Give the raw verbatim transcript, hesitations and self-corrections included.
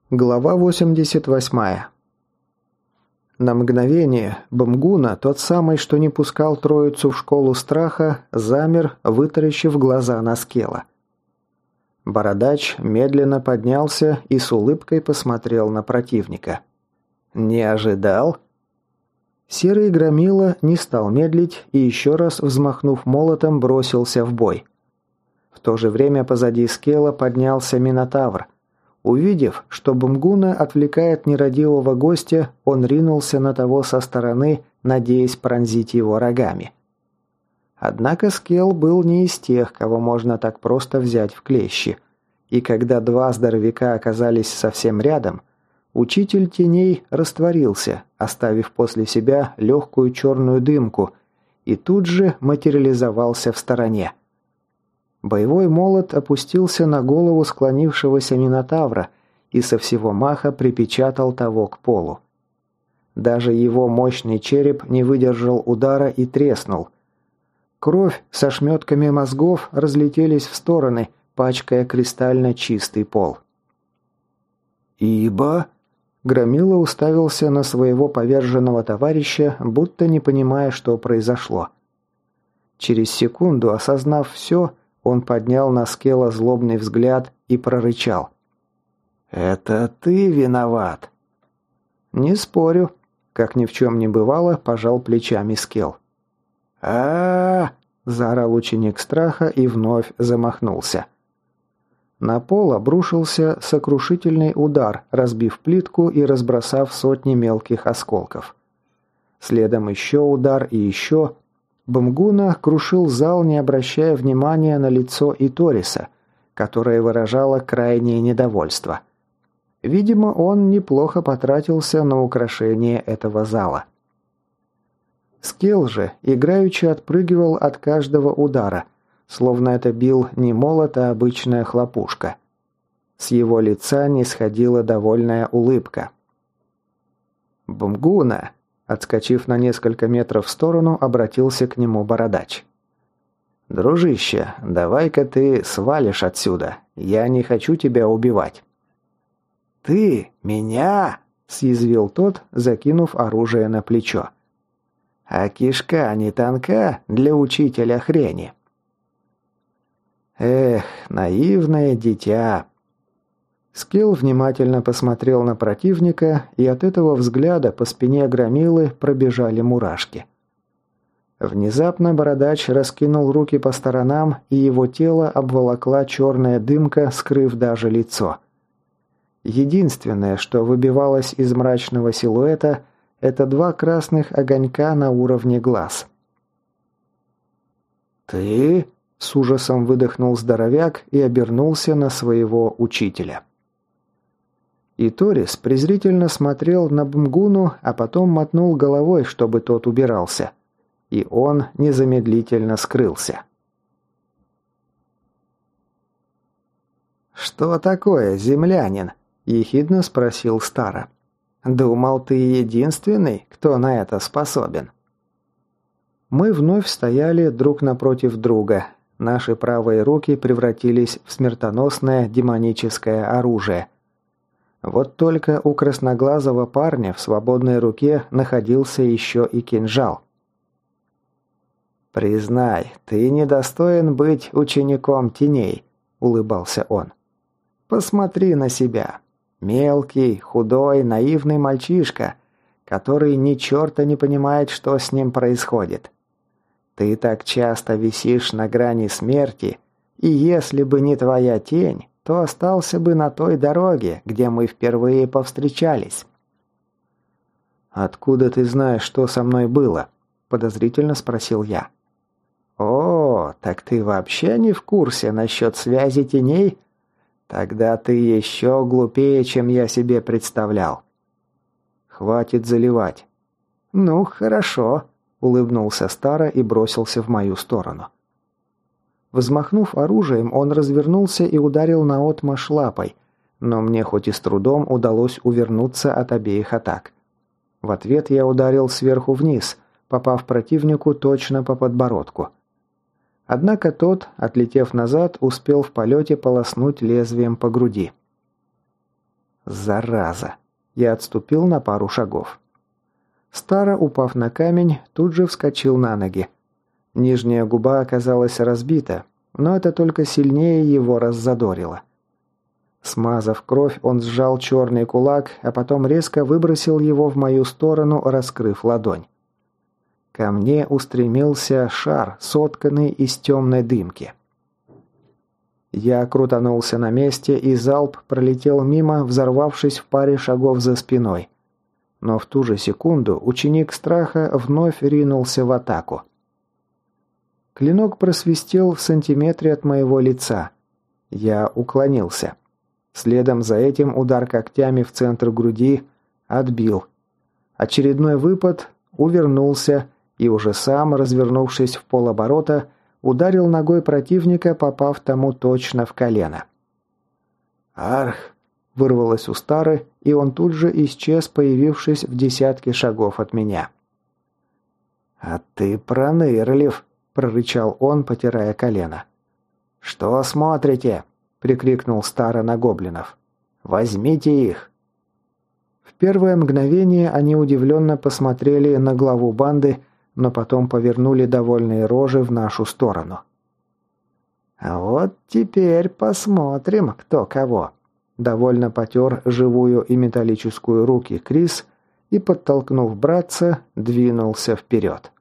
Глава восемьдесят восемь. На мгновение Бамгуна, тот самый, что не пускал троицу в школу страха, замер, вытаращив глаза на Скелла. Бородач медленно поднялся и с улыбкой посмотрел на противника. «Не ожидал?» Серый громила не стал медлить и еще раз, взмахнув молотом, бросился в бой. В то же время позади Скелла поднялся Минотавр. Увидев, что Бамгуна отвлекает нерадивого гостя, он ринулся на того со стороны, надеясь пронзить его рогами. Однако Скелл был не из тех, кого можно так просто взять в клещи, и когда два здоровяка оказались совсем рядом, учитель теней растворился, оставив после себя легкую черную дымку, и тут же материализовался в стороне. Боевой молот опустился на голову склонившегося Минотавра и со всего маха припечатал того к полу. Даже его мощный череп не выдержал удара и треснул. Кровь со шметками мозгов разлетелись в стороны, пачкая кристально чистый пол. «Ибо...» Громила уставился на своего поверженного товарища, будто не понимая, что произошло. Через секунду, осознав все, он поднял на Скелла злобный взгляд и прорычал. «Это ты виноват!» «Не спорю», — как ни в чем не бывало, пожал плечами Скелл. а, -а, -а заорал ученик страха и вновь замахнулся. На пол обрушился сокрушительный удар, разбив плитку и разбросав сотни мелких осколков. Следом еще удар и еще... Бамгуна крушил зал, не обращая внимания на лицо Иториса, которое выражало крайнее недовольство. Видимо, он неплохо потратился на украшение этого зала. Скелл же играючи отпрыгивал от каждого удара, словно это бил не молот, а обычная хлопушка. С его лица не сходила довольная улыбка. «Бамгуна!» Отскочив на несколько метров в сторону, обратился к нему Бородач. «Дружище, давай-ка ты свалишь отсюда. Я не хочу тебя убивать». «Ты? Меня?» – съязвил тот, закинув оружие на плечо. «А кишка не тонка для учителя хрени». «Эх, наивное дитя!» Скелл внимательно посмотрел на противника, и от этого взгляда по спине громилы пробежали мурашки. Внезапно Бородач раскинул руки по сторонам, и его тело обволокла черная дымка, скрыв даже лицо. Единственное, что выбивалось из мрачного силуэта, это два красных огонька на уровне глаз. «Ты?» – с ужасом выдохнул здоровяк и обернулся на своего учителя. И Торис презрительно смотрел на Бамгуну, а потом мотнул головой, чтобы тот убирался. И он незамедлительно скрылся. «Что такое, землянин?» – ехидно спросил Стара. «Думал, ты единственный, кто на это способен?» Мы вновь стояли друг напротив друга. Наши правые руки превратились в смертоносное демоническое оружие – Вот только у красноглазого парня в свободной руке находился еще и кинжал. «Признай, ты недостоин быть учеником теней», — улыбался он. «Посмотри на себя. Мелкий, худой, наивный мальчишка, который ни черта не понимает, что с ним происходит. Ты так часто висишь на грани смерти, и если бы не твоя тень, то остался бы на той дороге, где мы впервые повстречались». «Откуда ты знаешь, что со мной было?» – подозрительно спросил я. «О, так ты вообще не в курсе насчет связи теней? Тогда ты еще глупее, чем я себе представлял». «Хватит заливать». «Ну, хорошо», – улыбнулся Стара и бросился в мою сторону. Взмахнув оружием, он развернулся и ударил наотмашь лапой, но мне хоть и с трудом удалось увернуться от обеих атак. В ответ я ударил сверху вниз, попав противнику точно по подбородку. Однако тот, отлетев назад, успел в полете полоснуть лезвием по груди. Зараза. Я отступил на пару шагов. Стара, упав на камень, тут же вскочил на ноги. Нижняя губа оказалась разбита, но это только сильнее его раззадорило. Смазав кровь, он сжал черный кулак, а потом резко выбросил его в мою сторону, раскрыв ладонь. Ко мне устремился шар, сотканный из темной дымки. Я крутанулся на месте, и залп пролетел мимо, взорвавшись в паре шагов за спиной. Но в ту же секунду ученик страха вновь ринулся в атаку. Клинок просвистел в сантиметре от моего лица. Я уклонился. Следом за этим удар когтями в центр груди отбил. Очередной выпад, увернулся и уже сам, развернувшись в полоборота, ударил ногой противника, попав тому точно в колено. «Арх!» – вырвалось у Стары, и он тут же исчез, появившись в десятке шагов от меня. «А ты пронырлив!» – прорычал он, потирая колено. «Что смотрите?» – прикрикнул Стара на гоблинов. «Возьмите их!» В первое мгновение они удивленно посмотрели на главу банды, но потом повернули довольные рожи в нашу сторону. «А вот теперь посмотрим, кто кого!» Довольно потер живую и металлическую руки Крис и, подтолкнув братца, двинулся вперед.